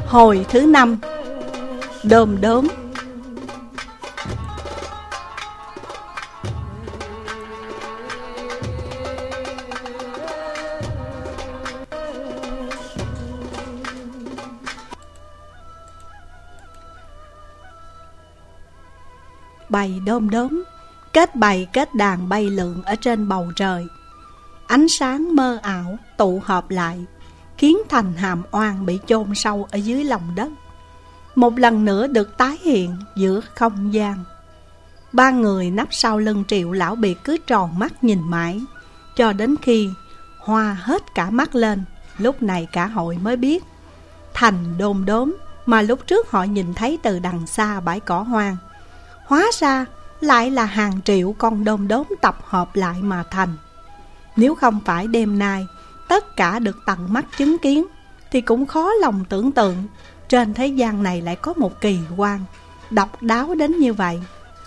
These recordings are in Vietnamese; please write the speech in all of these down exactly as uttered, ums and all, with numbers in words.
Hồi thứ năm. Đom đóm. Bầy đom đóm kết bầy kết đàn bay lượn ở trên bầu trời. Ánh sáng mơ ảo tụ hợp lại, khiến thành hàm oan bị chôn sâu ở dưới lòng đất một lần nữa được tái hiện giữa không gian. Ba người nấp sau lưng Triệu Lão Biệt cứ tròn mắt nhìn mãi, cho đến khi hoa hết cả mắt lên. Lúc này cả hội mới biết thành đom đóm mà lúc trước họ nhìn thấy từ đằng xa bãi cỏ hoang, hóa ra lại là hàng triệu con đom đóm tập hợp lại mà thành. Nếu không phải đêm nay tất cả được tận mắt chứng kiến, thì cũng khó lòng tưởng tượng trên thế gian này lại có một kỳ quan độc đáo đến như vậy.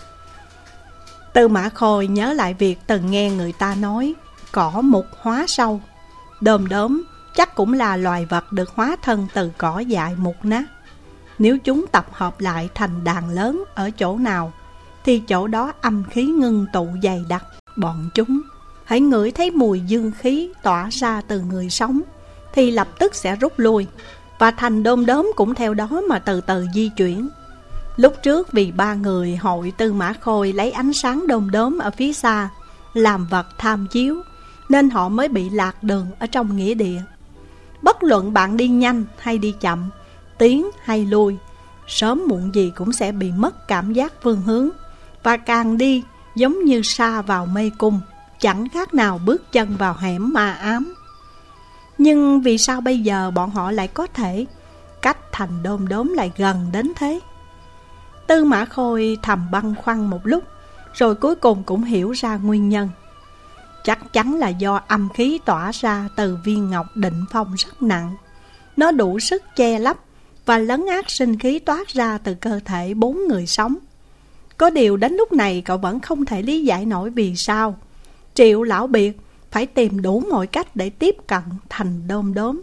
Tư Mã Khôi nhớ lại việc từng nghe người ta nói cỏ mục hóa sâu. Đom đóm chắc cũng là loài vật được hóa thân từ cỏ dại mục nát. Nếu chúng tập hợp lại thành đàn lớn ở chỗ nào, thì chỗ đó âm khí ngưng tụ dày đặc. Bọn chúng hãy ngửi thấy mùi dương khí tỏa ra từ người sống thì lập tức sẽ rút lui, và thành đom đóm cũng theo đó mà từ từ di chuyển. Lúc trước vì ba người hội Tư Mã Khôi lấy ánh sáng đom đóm ở phía xa làm vật tham chiếu, nên họ mới bị lạc đường ở trong nghĩa địa. Bất luận bạn đi nhanh hay đi chậm, tiến hay lui, sớm muộn gì cũng sẽ bị mất cảm giác phương hướng, và càng đi giống như sa vào mê cung, chẳng khác nào bước chân vào hẻm ma ám. Nhưng vì sao bây giờ bọn họ lại có thể cách thành đom đóm lại gần đến thế? Tư Mã Khôi thầm băn khoăn một lúc, rồi cuối cùng cũng hiểu ra nguyên nhân. Chắc chắn là do âm khí tỏa ra từ viên ngọc định phong rất nặng. Nó đủ sức che lấp và lấn át sinh khí toát ra từ cơ thể bốn người sống. Có điều đến lúc này cậu vẫn không thể lý giải nổi vì sao Triệu Lão Biệt phải tìm đủ mọi cách để tiếp cận thành đom đóm.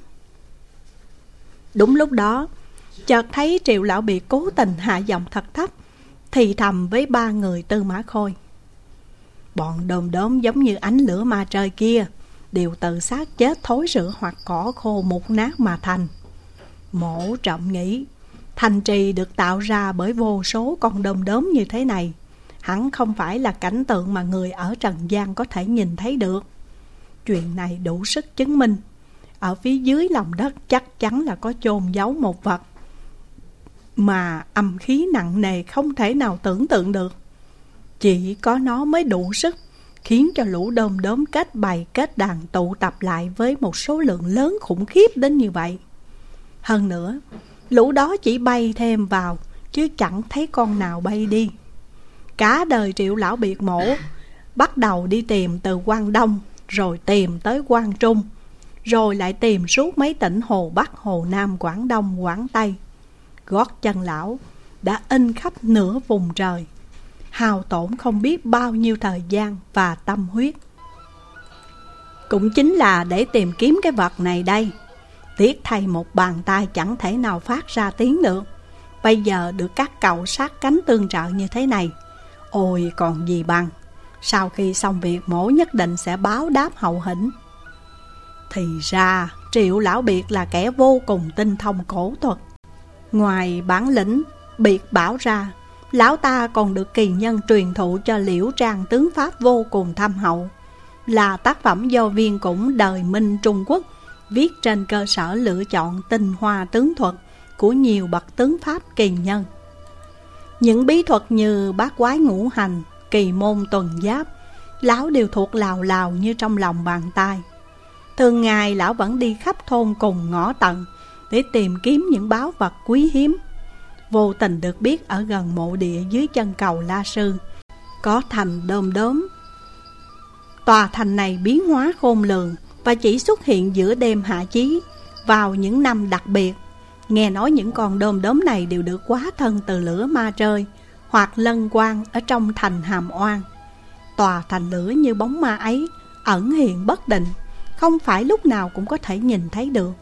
Đúng lúc đó, chợt thấy Triệu Lão Biệt cố tình hạ giọng thật thấp, thì thầm với ba người Tư Mã Khôi: bọn đom đóm giống như ánh lửa ma trời kia, đều từ xác chết thối rữa hoặc cỏ khô mục nát mà thành. Mổ Trọng nghĩ thành trì được tạo ra bởi vô số con đom đóm như thế này hẳn không phải là cảnh tượng mà người ở trần gian có thể nhìn thấy được. Chuyện này đủ sức chứng minh ở phía dưới lòng đất chắc chắn là có chôn giấu một vật mà âm khí nặng nề không thể nào tưởng tượng được. Chỉ có nó mới đủ sức khiến cho lũ đom đóm kết bầy kết đàn tụ tập lại với một số lượng lớn khủng khiếp đến như vậy. Hơn nữa, lũ đó chỉ bay thêm vào chứ chẳng thấy con nào bay đi. Cả đời Triệu Lão Biệt mổ bắt đầu đi tìm từ Quang Đông, rồi tìm tới Quang Trung, rồi lại tìm suốt mấy tỉnh Hồ Bắc, Hồ Nam, Quảng Đông, Quảng Tây. Gót chân lão đã in khắp nửa vùng trời, hao tổn không biết bao nhiêu thời gian và tâm huyết. Cũng chính là để tìm kiếm cái vật này đây. Tiếc thay một bàn tay chẳng thể nào phát ra tiếng được. Bây giờ được các cậu sát cánh tương trợ như thế này, ôi còn gì bằng. Sau khi xong việc mổ nhất định sẽ báo đáp hậu hĩnh. Thì ra Triệu Lão Biệt là kẻ vô cùng tinh thông cổ thuật. Ngoài bản lĩnh biệt bảo ra, lão ta còn được kỳ nhân truyền thụ cho Liễu Trang tướng pháp vô cùng thâm hậu, là tác phẩm do Viên Cũng đời Minh Trung Quốc viết trên cơ sở lựa chọn tinh hoa tướng thuật của nhiều bậc tướng pháp kỳ nhân. Những bí thuật như bát quái ngũ hành, kỳ môn tuần giáp, lão đều thuộc lào lào như trong lòng bàn tay. Thường ngày lão vẫn đi khắp thôn cùng ngõ tận để tìm kiếm những báu vật quý hiếm. Vô tình được biết ở gần mộ địa dưới chân cầu La Sư có thành đom đóm. Tòa thành này biến hóa khôn lường và chỉ xuất hiện giữa đêm hạ chí vào những năm đặc biệt. Nghe nói những con đom đóm này đều được hóa thân từ lửa ma trời hoặc lân quang ở trong thành Hàm Oan. Tòa thành lửa như bóng ma ấy ẩn hiện bất định, không phải lúc nào cũng có thể nhìn thấy được,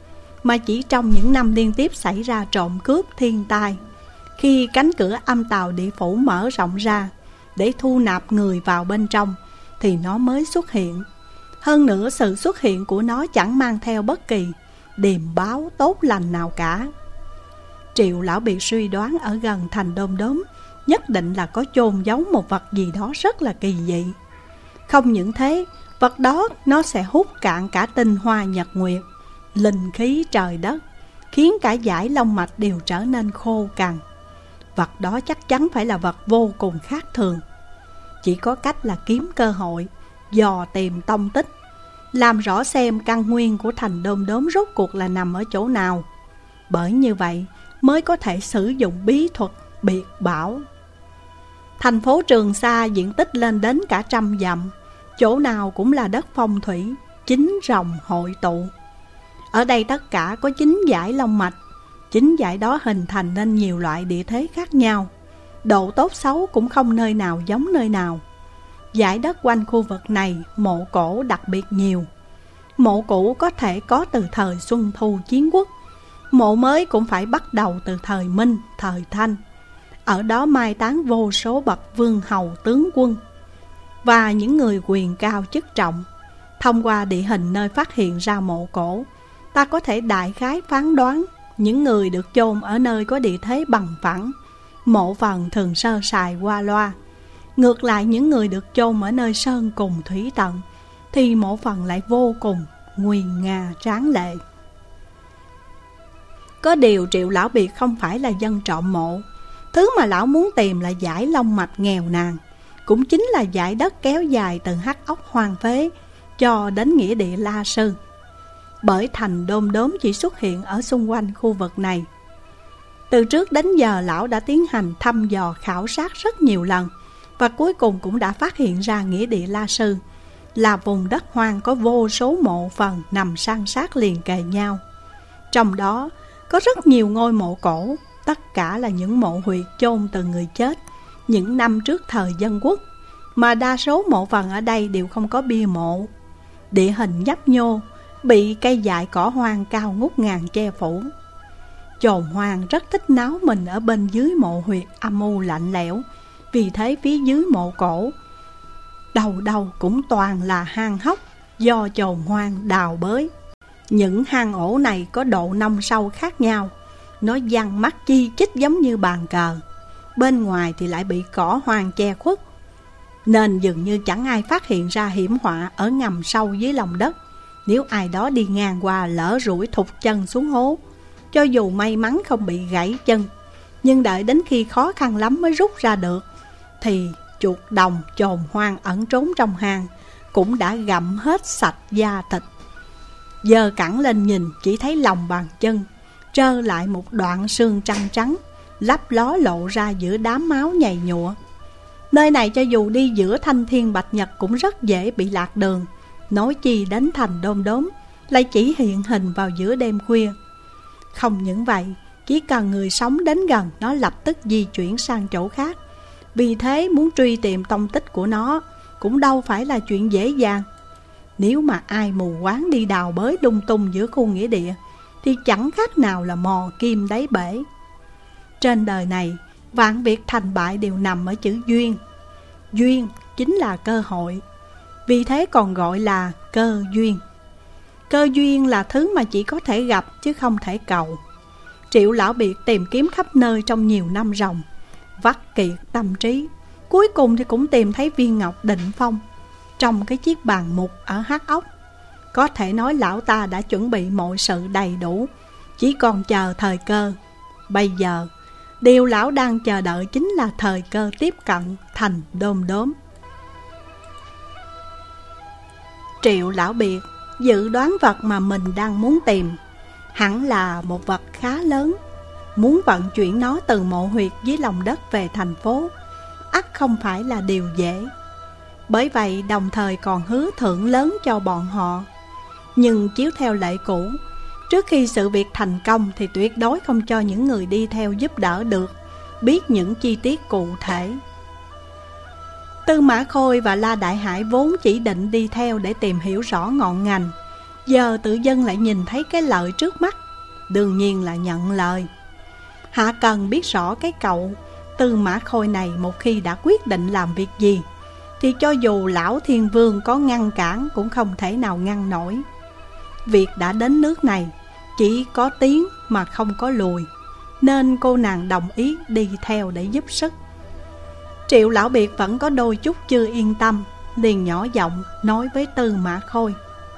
mà chỉ trong những năm liên tiếp xảy ra trộm cướp thiên tai. Khi cánh cửa âm tào địa phủ mở rộng ra để thu nạp người vào bên trong thì nó mới xuất hiện. Hơn nữa sự xuất hiện của nó chẳng mang theo bất kỳ điềm báo tốt lành nào cả. Triệu Lão Biệt suy đoán ở gần thành Đom Đóm nhất định là có chôn giấu một vật gì đó rất là kỳ dị. Không những thế, vật đó nó sẽ hút cạn cả tinh hoa nhật nguyệt, linh khí trời đất, khiến cả dải long mạch đều trở nên khô cằn. Vật đó chắc chắn phải là vật vô cùng khác thường. Chỉ có cách là kiếm cơ hội, dò tìm tông tích, làm rõ xem căn nguyên của thành Đom Đóm rốt cuộc là nằm ở chỗ nào. Bởi như vậy mới có thể sử dụng bí thuật biệt bảo. Thành phố Trường Sa diện tích lên đến cả trăm dặm, chỗ nào cũng là đất phong thủy, chín rồng hội tụ. Ở đây tất cả có chín dải long mạch, chín dải đó hình thành nên nhiều loại địa thế khác nhau. Độ tốt xấu cũng không nơi nào giống nơi nào. Dải đất quanh khu vực này mộ cổ đặc biệt nhiều. Mộ cũ có thể có từ thời Xuân Thu Chiến Quốc, mộ mới cũng phải bắt đầu từ thời Minh, thời Thanh. Ở đó mai táng vô số bậc vương hầu tướng quân và những người quyền cao chức trọng. Thông qua địa hình nơi phát hiện ra mộ cổ, ta có thể đại khái phán đoán những người được chôn ở nơi có địa thế bằng phẳng, mộ phần thường sơ sài qua loa. Ngược lại, những người được chôn ở nơi sơn cùng thủy tận thì mộ phần lại vô cùng nguy nga tráng lệ. Có điều Triệu Lão Biệt không phải là dân trộm mộ. Thứ mà lão muốn tìm là dải long mạch nghèo nàn, cũng chính là dải đất kéo dài từ Hắc Ốc hoang phế cho đến nghĩa địa La Sư. Bởi thành Đom Đóm chỉ xuất hiện ở xung quanh khu vực này. Từ trước đến giờ lão đã tiến hành thăm dò khảo sát rất nhiều lần, và cuối cùng cũng đã phát hiện ra nghĩa địa La Sư là vùng đất hoang có vô số mộ phần nằm san sát liền kề nhau. Trong đó có rất nhiều ngôi mộ cổ, tất cả là những mộ huyệt chôn từ người chết những năm trước thời Dân Quốc, mà đa số mộ phần ở đây đều không có bia mộ. Địa hình nhấp nhô, bị cây dại cỏ hoang cao ngút ngàn che phủ. Chồn hoang rất thích náo mình ở bên dưới mộ huyệt âm u lạnh lẽo, vì thế phía dưới mộ cổ đầu đầu cũng toàn là hang hốc do chồn hoang đào bới. Những hang ổ này có độ nông sâu khác nhau, nó giăng mắt chi chít giống như bàn cờ. Bên ngoài thì lại bị cỏ hoang che khuất, nên dường như chẳng ai phát hiện ra hiểm họa ở ngầm sâu dưới lòng đất. Nếu ai đó đi ngang qua lỡ rủi thụt chân xuống hố, cho dù may mắn không bị gãy chân, nhưng đợi đến khi khó khăn lắm mới rút ra được, thì chuột đồng chồn hoang ẩn trốn trong hang cũng đã gặm hết sạch da thịt. Giờ cẳng lên nhìn chỉ thấy lòng bàn chân trơ lại một đoạn xương trắng trắng lấp ló lộ ra giữa đám máu nhầy nhụa. Nơi này cho dù đi giữa thanh thiên bạch nhật cũng rất dễ bị lạc đường, nói chi đến thành Đom Đóm lại chỉ hiện hình vào giữa đêm khuya. Không những vậy, chỉ cần người sống đến gần nó lập tức di chuyển sang chỗ khác. Vì thế muốn truy tìm tông tích của nó cũng đâu phải là chuyện dễ dàng. Nếu mà ai mù quáng đi đào bới lung tung giữa khu nghĩa địa thì chẳng khác nào là mò kim đáy bể. Trên đời này, vạn việc thành bại đều nằm ở chữ duyên. Duyên chính là cơ hội, vì thế còn gọi là cơ duyên. Cơ duyên là thứ mà chỉ có thể gặp chứ không thể cầu. Triệu Lão Biệt tìm kiếm khắp nơi trong nhiều năm ròng, vắt kiệt tâm trí, cuối cùng thì cũng tìm thấy viên ngọc định phong trong cái chiếc bàn mục ở Hắc Ốc. Có thể nói lão ta đã chuẩn bị mọi sự đầy đủ, chỉ còn chờ thời cơ. Bây giờ, điều lão đang chờ đợi chính là thời cơ tiếp cận thành Đom Đóm. Triệu Lão Biệt dự đoán vật mà mình đang muốn tìm hẳn là một vật khá lớn. Muốn vận chuyển nó từ mộ huyệt dưới lòng đất về thành phố ắt không phải là điều dễ. Bởi vậy đồng thời còn hứa thưởng lớn cho bọn họ. Nhưng chiếu theo lệ cũ, trước khi sự việc thành công thì tuyệt đối không cho những người đi theo giúp đỡ được biết những chi tiết cụ thể. Tư Mã Khôi và La Đại Hải vốn chỉ định đi theo để tìm hiểu rõ ngọn ngành, giờ tự dưng lại nhìn thấy cái lợi trước mắt đương nhiên là nhận lời. Hạ Cần biết rõ cái cậu Tư Mã Khôi này một khi đã quyết định làm việc gì thì cho dù lão Thiên Vương có ngăn cản cũng không thể nào ngăn nổi. Việc đã đến nước này, chỉ có tiến mà không có lùi, nên cô nàng đồng ý đi theo để giúp sức. Triệu Lão Biệt vẫn có đôi chút chưa yên tâm, liền nhỏ giọng nói với Tư Mã Khôi: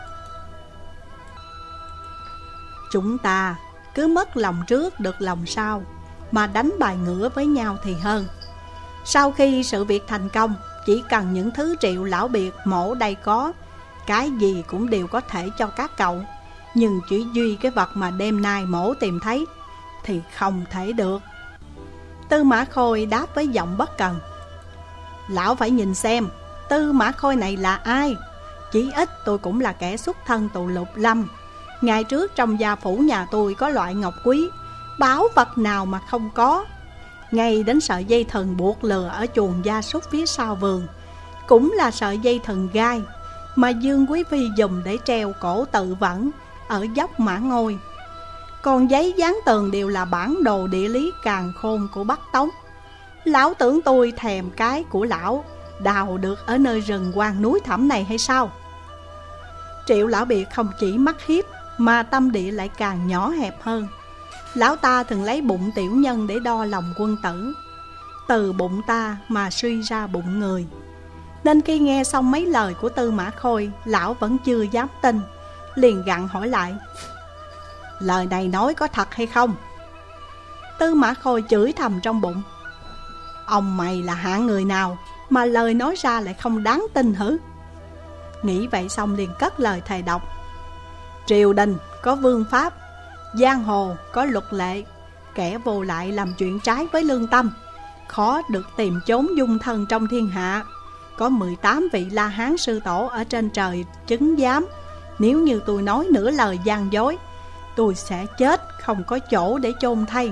chúng ta cứ mất lòng trước được lòng sau, mà đánh bài ngửa với nhau thì hơn. Sau khi sự việc thành công, chỉ cần những thứ Triệu Lão Biệt mổ đây có, cái gì cũng đều có thể cho các cậu. Nhưng chỉ duy cái vật mà đêm nay mổ tìm thấy thì không thể được. Tư Mã Khôi đáp với giọng bất cần: lão phải nhìn xem Tư Mã Khôi này là ai. Chỉ ít tôi cũng là kẻ xuất thân tù lục lâm. Ngày trước trong gia phủ nhà tôi có loại ngọc quý, báu vật nào mà không có. Ngay đến sợi dây thừng buộc lừa ở chuồng gia súc phía sau vườn cũng là sợi dây thừng gai mà Dương Quý Phi dùng để treo cổ tự vẫn ở dốc Mã Ngôi. Còn giấy dán tường đều là bản đồ địa lý càn khôn của Bắc Tống. Lão tưởng tôi thèm cái của lão đào được ở nơi rừng hoang núi thẳm này hay sao? Triệu Lão Biệt không chỉ mắt hiếp mà tâm địa lại càng nhỏ hẹp hơn. Lão ta thường lấy bụng tiểu nhân để đo lòng quân tử, từ bụng ta mà suy ra bụng người. Nên khi nghe xong mấy lời của Tư Mã Khôi, lão vẫn chưa dám tin, liền gặng hỏi lại: lời này nói có thật hay không? Tư Mã Khôi chửi thầm trong bụng: ông mày là hạng người nào mà lời nói ra lại không đáng tin hử? Nghĩ vậy xong liền cất lời thề độc: triều đình có vương pháp, giang hồ có luật lệ. Kẻ vô lại làm chuyện trái với lương tâm, khó được tìm chốn dung thân trong thiên hạ. Có mười tám vị La Hán sư tổ ở trên trời chứng giám. Nếu như tôi nói nửa lời gian dối, tôi sẽ chết không có chỗ để chôn thay.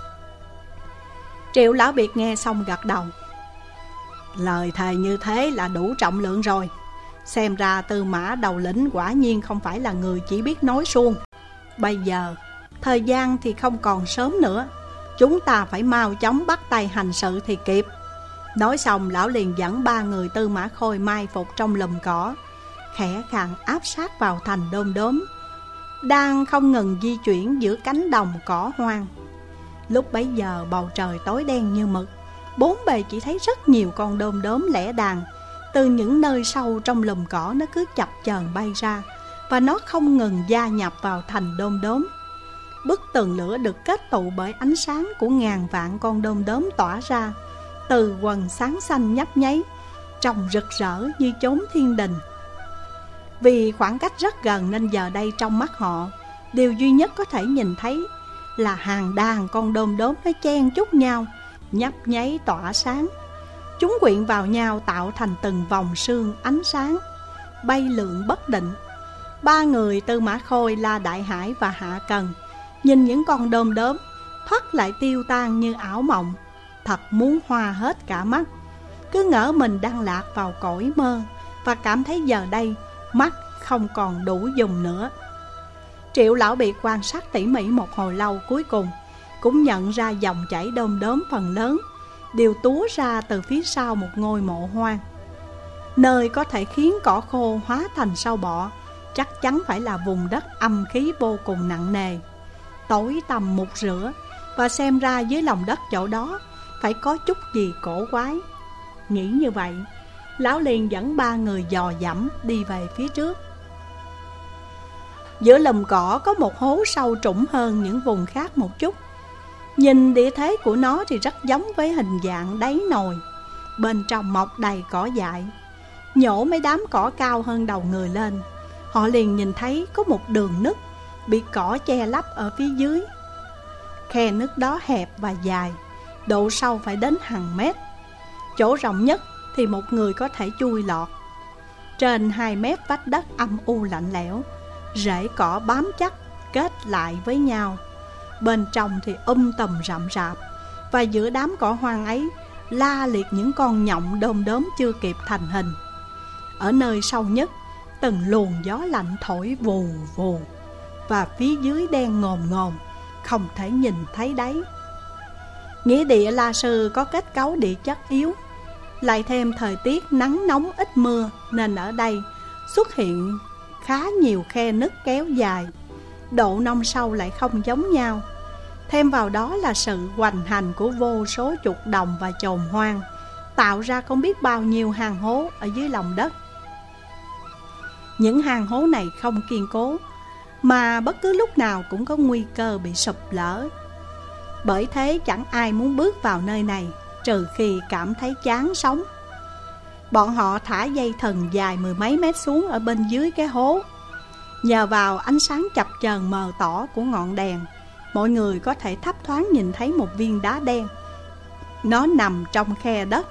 Triệu Lão Biệt nghe xong gật đầu: lời thề như thế là đủ trọng lượng rồi. Xem ra Tư Mã đầu lĩnh quả nhiên không phải là người chỉ biết nói suông. Bây giờ thời gian thì không còn sớm nữa, chúng ta phải mau chóng bắt tay hành sự thì kịp. Nói xong lão liền dẫn ba người Tư Mã Khôi mai phục trong lùm cỏ, khẽ khàng áp sát vào thành Đom Đóm, đang không ngừng di chuyển giữa cánh đồng cỏ hoang. Lúc bấy giờ bầu trời tối đen như mực, bốn bề chỉ thấy rất nhiều con đom đóm lẻ đàn. Từ những nơi sâu trong lùm cỏ nó cứ chập chờn bay ra, và nó không ngừng gia nhập vào thành đom đóm. Bức tường lửa được kết tụ bởi ánh sáng của ngàn vạn con đom đóm tỏa ra từ quần sáng xanh nhấp nháy, trông rực rỡ như chốn thiên đình. Vì khoảng cách rất gần nên giờ đây trong mắt họ, điều duy nhất có thể nhìn thấy là hàng đàn con đom đóm nó chen chúc nhau, nhấp nháy tỏa sáng. Chúng quyện vào nhau tạo thành từng vòng sương ánh sáng, bay lượn bất định. Ba người Tư Mã Khôi, La Đại Hải và Hạ Cần nhìn những con đom đóm thoát lại tiêu tan như ảo mộng, thật muốn hoa hết cả mắt. Cứ ngỡ mình đang lạc vào cõi mơ, và cảm thấy giờ đây mắt không còn đủ dùng nữa. Triệu Lão Biệt quan sát tỉ mỉ một hồi lâu, cuối cùng cũng nhận ra dòng chảy đom đóm phần lớn đều túa ra từ phía sau một ngôi mộ hoang. Nơi có thể khiến cỏ khô hóa thành sâu bọ chắc chắn phải là vùng đất âm khí vô cùng nặng nề, tối tăm mục rửa, và xem ra dưới lòng đất chỗ đó phải có chút gì cổ quái. Nghĩ như vậy, lão liền dẫn ba người dò dẫm đi về phía trước. Giữa lùm cỏ có một hố sâu trũng hơn những vùng khác một chút. Nhìn địa thế của nó thì rất giống với hình dạng đáy nồi, bên trong mọc đầy cỏ dại. Nhổ mấy đám cỏ cao hơn đầu người lên, họ liền nhìn thấy có một đường nứt bị cỏ che lấp ở phía dưới. Khe nứt đó hẹp và dài, độ sâu phải đến hàng mét. Chỗ rộng nhất thì một người có thể chui lọt. Trên hai mét vách đất âm u lạnh lẽo, rễ cỏ bám chắc kết lại với nhau. Bên trong thì um tùm rậm rạp, và giữa đám cỏ hoang ấy la liệt những con nhộng đom đóm chưa kịp thành hình. Ở nơi sâu nhất, từng luồng gió lạnh thổi vù vù, và phía dưới đen ngòm ngòm, không thể nhìn thấy đáy. Nghĩa địa La Sư có kết cấu địa chất yếu, lại thêm thời tiết nắng nóng ít mưa, nên ở đây xuất hiện khá nhiều khe nứt kéo dài, độ nông sâu lại không giống nhau. Thêm vào đó là sự hoành hành của vô số chuột đồng và chồn hoang, tạo ra không biết bao nhiêu hang hố ở dưới lòng đất. Những hang hố này không kiên cố, mà bất cứ lúc nào cũng có nguy cơ bị sụp lở. Bởi thế chẳng ai muốn bước vào nơi này, trừ khi cảm thấy chán sống. Bọn họ thả dây thừng dài mười mấy mét xuống ở bên dưới cái hố. Nhờ vào ánh sáng chập chờn mờ tỏ của ngọn đèn, mọi người có thể thấp thoáng nhìn thấy một viên đá đen. Nó nằm trong khe đất.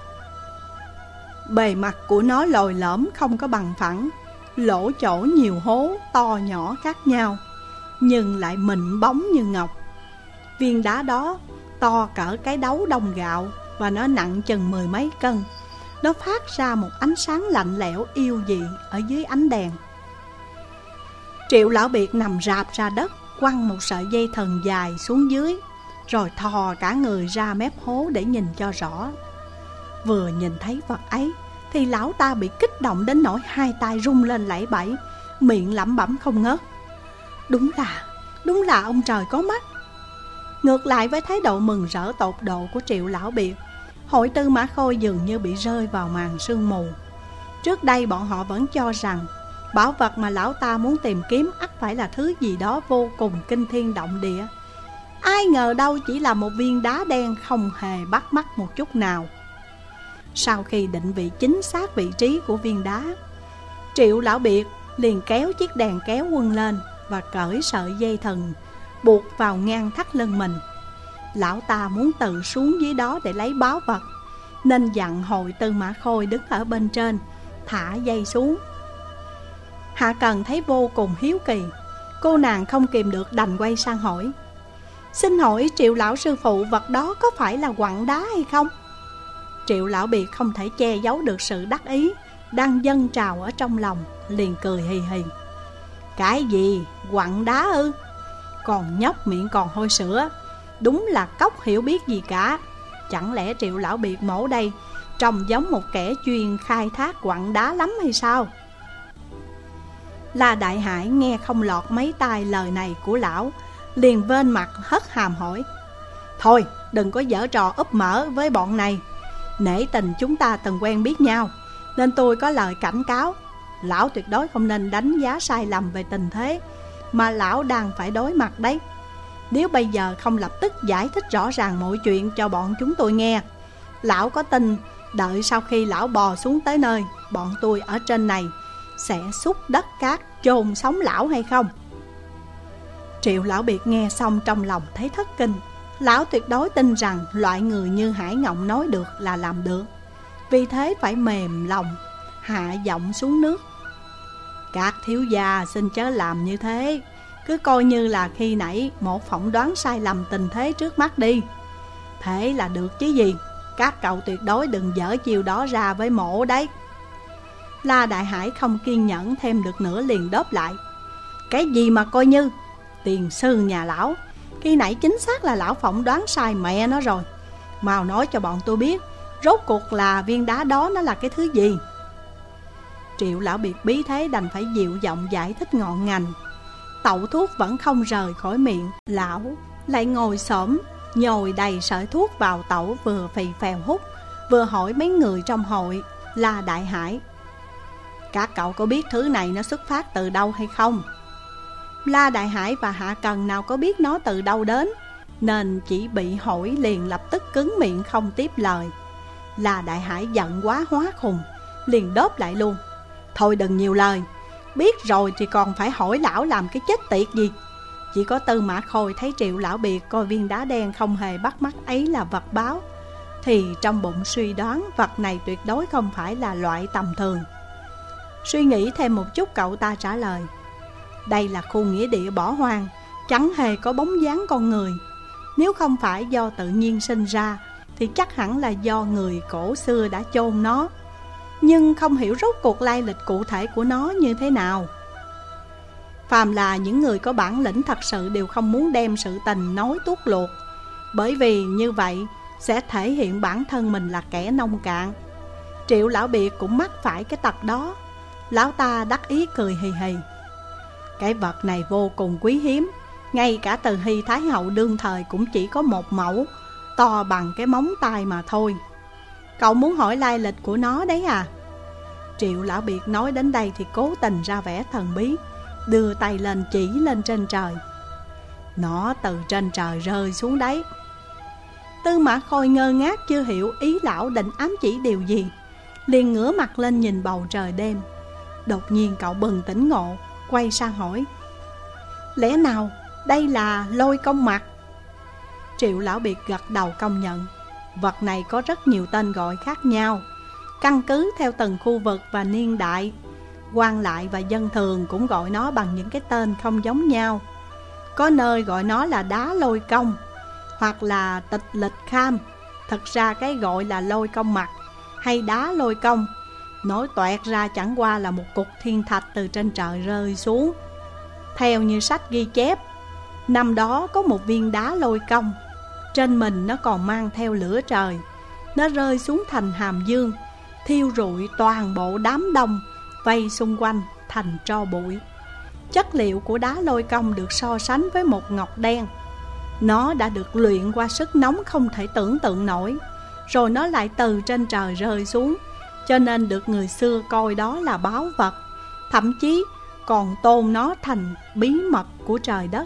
Bề mặt của nó lồi lõm không có bằng phẳng, lỗ chỗ nhiều hố to nhỏ khác nhau, nhưng lại mịn bóng như ngọc. Viên đá đó to cỡ cái đấu đông gạo và nó nặng chừng mười mấy cân. Nó phát ra một ánh sáng lạnh lẽo yêu dị ở dưới ánh đèn. Triệu Lão Biệt nằm rạp ra đất, quăng một sợi dây thừng dài xuống dưới, rồi thò cả người ra mép hố để nhìn cho rõ. Vừa nhìn thấy vật ấy thì lão ta bị kích động đến nỗi hai tay rung lên lẩy bẩy, miệng lẩm bẩm không ngớt. Đúng là, đúng là ông trời có mắt. Ngược lại với thái độ mừng rỡ tột độ của Triệu Lão Biệt, hội Tư Mã Khôi dường như bị rơi vào màn sương mù. Trước đây bọn họ vẫn cho rằng bảo vật mà lão ta muốn tìm kiếm ắt phải là thứ gì đó vô cùng kinh thiên động địa. Ai ngờ đâu chỉ là một viên đá đen không hề bắt mắt một chút nào. Sau khi định vị chính xác vị trí của viên đá, Triệu Lão Biệt liền kéo chiếc đèn kéo quân lên và cởi sợi dây thừng buộc vào ngang thắt lưng mình. Lão ta muốn tự xuống dưới đó để lấy báu vật, nên dặn hội Tư Mã Khôi đứng ở bên trên, thả dây xuống. Hạ Cần thấy vô cùng hiếu kỳ, cô nàng không kìm được đành quay sang hỏi: Xin hỏi Triệu lão sư phụ, vật đó có phải là quặng đá hay không? Triệu Lão Biệt không thể che giấu được sự đắc ý đang dâng trào ở trong lòng, liền cười hì hì. Cái gì? Quặng đá ư? Còn nhóc miệng còn hôi sữa, đúng là cóc hiểu biết gì cả. Chẳng lẽ Triệu Lão Biệt mổ đây trông giống một kẻ chuyên khai thác quặng đá lắm hay sao? La Đại Hải nghe không lọt mấy tai lời này của lão, liền vên mặt hất hàm hỏi: Thôi đừng có giở trò úp mở với bọn này. Nể tình chúng ta từng quen biết nhau, nên tôi có lời cảnh cáo. Lão tuyệt đối không nên đánh giá sai lầm về tình thế mà lão đang phải đối mặt đấy. Nếu bây giờ không lập tức giải thích rõ ràng mọi chuyện cho bọn chúng tôi nghe, lão có tin đợi sau khi lão bò xuống tới nơi, bọn tôi ở trên này sẽ xúc đất cát chôn sống lão hay không? Triệu Lão Biệt nghe xong trong lòng thấy thất kinh. Lão tuyệt đối tin rằng loại người như Hải Ngộng nói được là làm được, vì thế phải mềm lòng hạ giọng xuống nước: Các thiếu gia xin chớ làm như thế, cứ coi như là khi nãy một phỏng đoán sai lầm tình thế trước mắt đi. Thế là được chứ gì. Các cậu tuyệt đối đừng dở chiều đó ra với mộ đấy. La Đại Hải không kiên nhẫn thêm được nữa, liền đáp lại: Cái gì mà coi như? Tiền sư nhà lão, khi nãy chính xác là lão phỏng đoán sai mẹ nó rồi. Mau nói cho bọn tôi biết, rốt cuộc là viên đá đó nó là cái thứ gì? Triệu Lão Biệt bí thế đành phải dịu giọng giải thích ngọn ngành. Tẩu thuốc vẫn không rời khỏi miệng, lão lại ngồi xổm nhồi đầy sợi thuốc vào tẩu, vừa phì phèo hút, vừa hỏi mấy người trong hội La Đại Hải: Các cậu có biết thứ này nó xuất phát từ đâu hay không? La Đại Hải và Hạ Cần nào có biết nó từ đâu đến, nên chỉ bị hỏi liền lập tức cứng miệng không tiếp lời. La Đại Hải giận quá hóa khùng, liền đốp lại luôn: Thôi đừng nhiều lời, biết rồi thì còn phải hỏi lão làm cái chết tiệt gì? Chỉ có Tư Mã Khôi thấy Triệu Lão Biệt coi viên đá đen không hề bắt mắt ấy là vật báo, thì trong bụng suy đoán vật này tuyệt đối không phải là loại tầm thường. Suy nghĩ thêm một chút, cậu ta trả lời: Đây là khu nghĩa địa bỏ hoang, chẳng hề có bóng dáng con người. Nếu không phải do tự nhiên sinh ra thì chắc hẳn là do người cổ xưa đã chôn nó, nhưng không hiểu rốt cuộc lai lịch cụ thể của nó như thế nào. Phàm là những người có bản lĩnh thật sự đều không muốn đem sự tình nói tuốt luột, bởi vì như vậy sẽ thể hiện bản thân mình là kẻ nông cạn. Triệu Lão Biệt cũng mắc phải cái tật đó. Lão ta đắc ý cười hì hì. Cái vật này vô cùng quý hiếm, ngay cả từ Hy Thái Hậu đương thời cũng chỉ có một mẫu, to bằng cái móng tay mà thôi. Cậu muốn hỏi lai lịch của nó đấy à? Triệu Lão Biệt nói đến đây thì cố tình ra vẻ thần bí, đưa tay lên chỉ lên trên trời. Nó từ trên trời rơi xuống đấy. Tư Mã Khôi ngơ ngác chưa hiểu ý lão định ám chỉ điều gì, liền ngửa mặt lên nhìn bầu trời đêm. Đột nhiên cậu bừng tỉnh ngộ, quay sang hỏi: Lẽ nào đây là Lôi Công Mặc? Triệu Lão Biệt gật đầu công nhận. Vật này có rất nhiều tên gọi khác nhau, căn cứ theo từng khu vực và niên đại. Quan lại và dân thường cũng gọi nó bằng những cái tên không giống nhau. Có nơi gọi nó là đá lôi công, hoặc là tịch lịch kham. Thật ra cái gọi là Lôi Công Mặc hay đá lôi công, nói toẹt ra chẳng qua là một cục thiên thạch từ trên trời rơi xuống. Theo như sách ghi chép, năm đó có một viên đá lôi công, trên mình nó còn mang theo lửa trời. Nó rơi xuống thành Hàm Dương, thiêu rụi toàn bộ đám đông vây xung quanh thành tro bụi. Chất liệu của đá lôi công được so sánh với một ngọc đen. Nó đã được luyện qua sức nóng không thể tưởng tượng nổi, rồi nó lại từ trên trời rơi xuống, cho nên được người xưa coi đó là báu vật, thậm chí còn tôn nó thành bí mật của trời đất.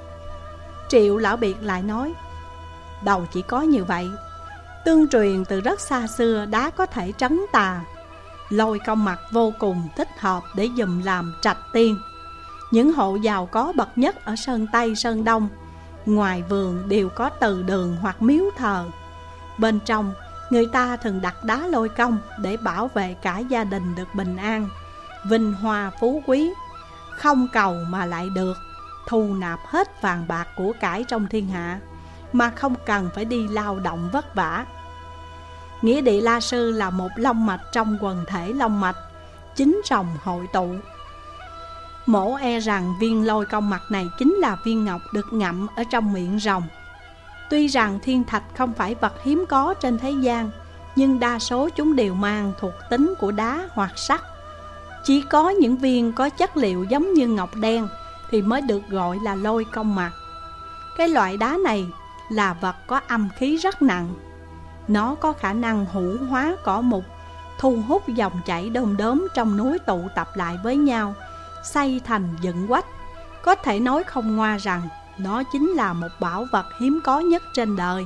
Triệu Lão Biệt lại nói: Đầu chỉ có như vậy. Tương truyền từ rất xa xưa, đá có thể trấn tà. Lôi Công Mặc vô cùng thích hợp để dùng làm trạch tiên. Những hộ giàu có bậc nhất ở Sơn Tây, Sơn Đông, ngoài vườn đều có từ đường hoặc miếu thờ. Bên trong, người ta thường đặt đá lôi công để bảo vệ cả gia đình được bình an, vinh hoa phú quý, không cầu mà lại được, thu nạp hết vàng bạc của cải trong thiên hạ, mà không cần phải đi lao động vất vả. Nghĩa Địa La Sư là một long mạch trong quần thể long mạch, chín rồng hội tụ. Mổ e rằng viên lôi công mạch này chính là viên ngọc được ngậm ở trong miệng rồng. Tuy rằng thiên thạch không phải vật hiếm có trên thế gian, nhưng đa số chúng đều mang thuộc tính của đá hoặc sắt. Chỉ có những viên có chất liệu giống như ngọc đen thì mới được gọi là lôi công mạch. Cái loại đá này là vật có âm khí rất nặng. Nó có khả năng hữu hóa cỏ mục, thu hút dòng chảy đom đóm trong núi tụ tập lại với nhau, xây thành dựng quách. Có thể nói không ngoa rằng nó chính là một bảo vật hiếm có nhất trên đời.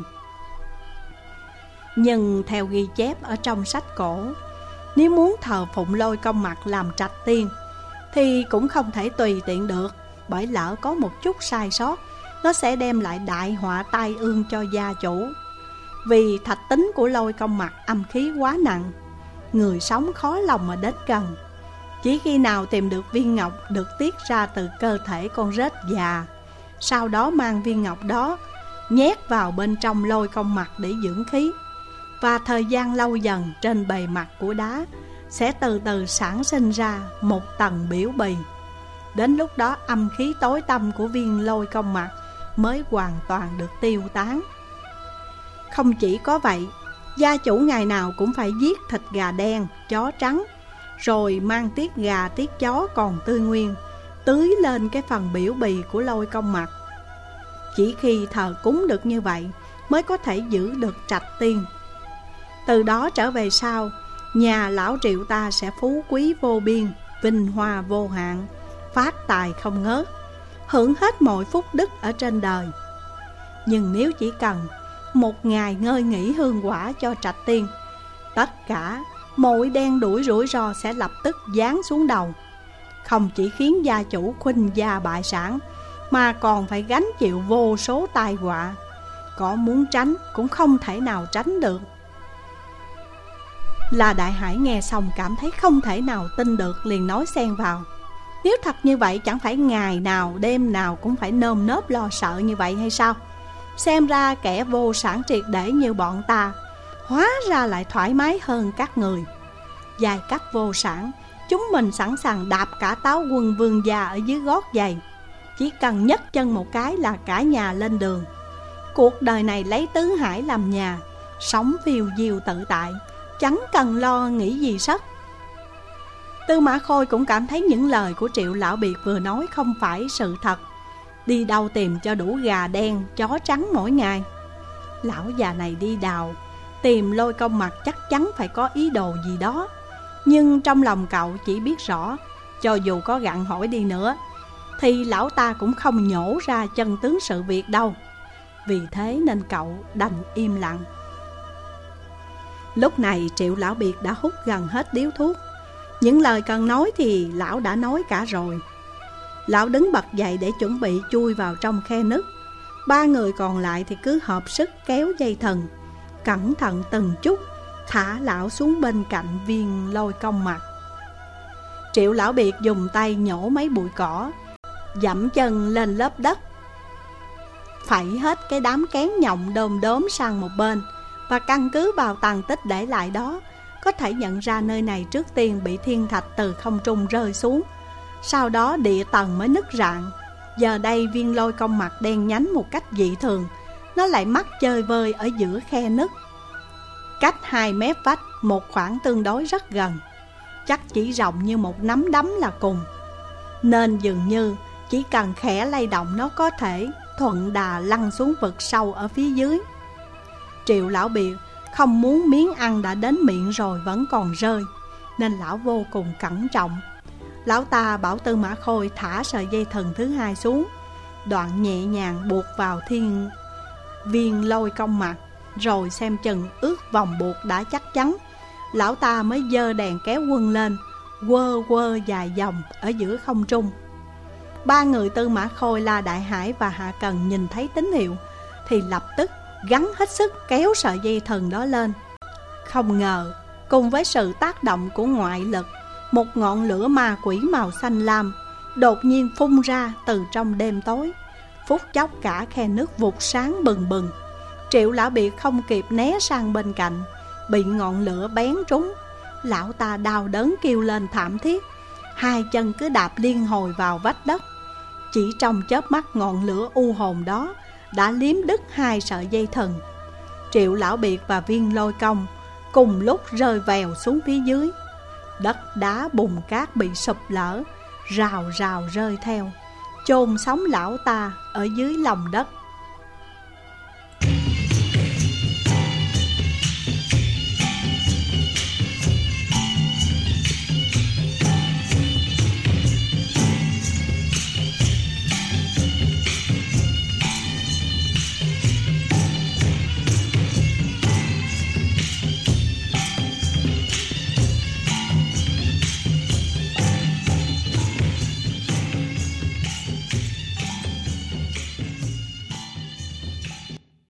Nhưng theo ghi chép ở trong sách cổ, nếu muốn thờ phụng lôi công mạch làm trạch tiên thì cũng không thể tùy tiện được, bởi lỡ có một chút sai sót, nó sẽ đem lại đại họa tai ương cho gia chủ. Vì thạch tính của lôi công mạch âm khí quá nặng, người sống khó lòng mà đến gần. Chỉ khi nào tìm được viên ngọc được tiết ra từ cơ thể con rết già, sau đó mang viên ngọc đó nhét vào bên trong lôi công mạch để dưỡng khí, và thời gian lâu dần trên bề mặt của đá sẽ từ từ sản sinh ra một tầng biểu bì. Đến lúc đó âm khí tối tăm của viên lôi công mạch mới hoàn toàn được tiêu tán. Không chỉ có vậy, gia chủ ngày nào cũng phải giết thịt gà đen, chó trắng, rồi mang tiết gà tiết chó còn tươi nguyên tưới lên cái phần biểu bì của lôi công mạch. Chỉ khi thờ cúng được như vậy mới có thể giữ được trạch tiên. Từ đó trở về sau, nhà lão Triệu ta sẽ phú quý vô biên, vinh hoa vô hạn, phát tài không ngớt, hưởng hết mọi phúc đức ở trên đời. Nhưng nếu chỉ cần một ngày ngơi nghỉ hương quả cho trạch tiên, tất cả mọi đen đuổi rủi ro sẽ lập tức giáng xuống đầu. Không chỉ khiến gia chủ khuynh gia bại sản, mà còn phải gánh chịu vô số tai họa. Có muốn tránh cũng không thể nào tránh được. La Đại Hải nghe xong cảm thấy không thể nào tin được, liền nói xen vào: Nếu thật như vậy, chẳng phải ngày nào đêm nào cũng phải nơm nớp lo sợ như vậy hay sao? Xem ra kẻ vô sản triệt để như bọn ta hóa ra lại thoải mái hơn các người. Giai cấp vô sản chúng mình sẵn sàng đạp cả táo quân vương gia ở dưới gót giày. Chỉ cần nhấc chân một cái là cả nhà lên đường. Cuộc đời này lấy tứ hải làm nhà, sống phiêu diêu tự tại, chẳng cần lo nghĩ gì sất. Tư Mã Khôi cũng cảm thấy những lời của Triệu Lão Biệt vừa nói không phải sự thật. Đi đâu tìm cho đủ gà đen, chó trắng mỗi ngày. Lão già này đi đào, tìm Lôi Công Mặc chắc chắn phải có ý đồ gì đó. Nhưng trong lòng cậu chỉ biết rõ, cho dù có gặng hỏi đi nữa thì lão ta cũng không nhổ ra chân tướng sự việc đâu. Vì thế nên cậu đành im lặng. Lúc này Triệu Lão Biệt đã hút gần hết điếu thuốc. Những lời cần nói thì lão đã nói cả rồi. Lão đứng bật dậy để chuẩn bị chui vào trong khe nứt. Ba người còn lại thì cứ hợp sức kéo dây thừng, cẩn thận từng chút thả lão xuống bên cạnh Viên Lôi Công Mặc. Triệu Lão Biệt dùng tay nhổ mấy bụi cỏ, dẫm chân lên lớp đất, phẩy hết cái đám kén nhộng đom đóm sang một bên. Và căn cứ vào tàn tích để lại đó, có thể nhận ra nơi này trước tiên bị thiên thạch từ không trung rơi xuống, sau đó địa tầng mới nứt rạn. Giờ đây Viên Lôi Công Mặc đen nhánh một cách dị thường, nó lại mắc chơi vơi ở giữa khe nứt, cách hai mét vách một khoảng tương đối rất gần, chắc chỉ rộng như một nắm đấm là cùng. Nên dường như chỉ cần khẽ lay động nó có thể thuận đà lăn xuống vực sâu ở phía dưới. Triệu Lão Biệt không muốn miếng ăn đã đến miệng rồi vẫn còn rơi, nên lão vô cùng cẩn trọng. Lão ta bảo Tư Mã Khôi thả sợi dây thừng thứ hai xuống, đoạn nhẹ nhàng buộc vào thiên Viên Lôi Công Mặc, rồi xem chừng ước vòng buộc đã chắc chắn, lão ta mới giơ đèn kéo quân lên, quơ quơ dài dòng ở giữa không trung. Ba người Tư Mã Khôi, La Đại Hải và Hạ Cần nhìn thấy tín hiệu thì lập tức gắng hết sức kéo sợi dây thừng đó lên. Không ngờ, cùng với sự tác động của ngoại lực, một ngọn lửa ma quỷ màu xanh lam đột nhiên phun ra từ trong đêm tối. Phút chốc cả khe nước vụt sáng bừng bừng. Triệu Lão Biệt không kịp né sang bên cạnh, bị ngọn lửa bén trúng. Lão ta đau đớn kêu lên thảm thiết, hai chân cứ đạp liên hồi vào vách đất. Chỉ trong chớp mắt, ngọn lửa u hồn đó đã liếm đứt hai sợi dây thừng. Triệu Lão Biệt và Viên Lôi Công cùng lúc rơi vèo xuống phía dưới. Đất đá bùn cát bị sụp lở, rào rào rơi theo, chôn sống lão ta ở dưới lòng đất.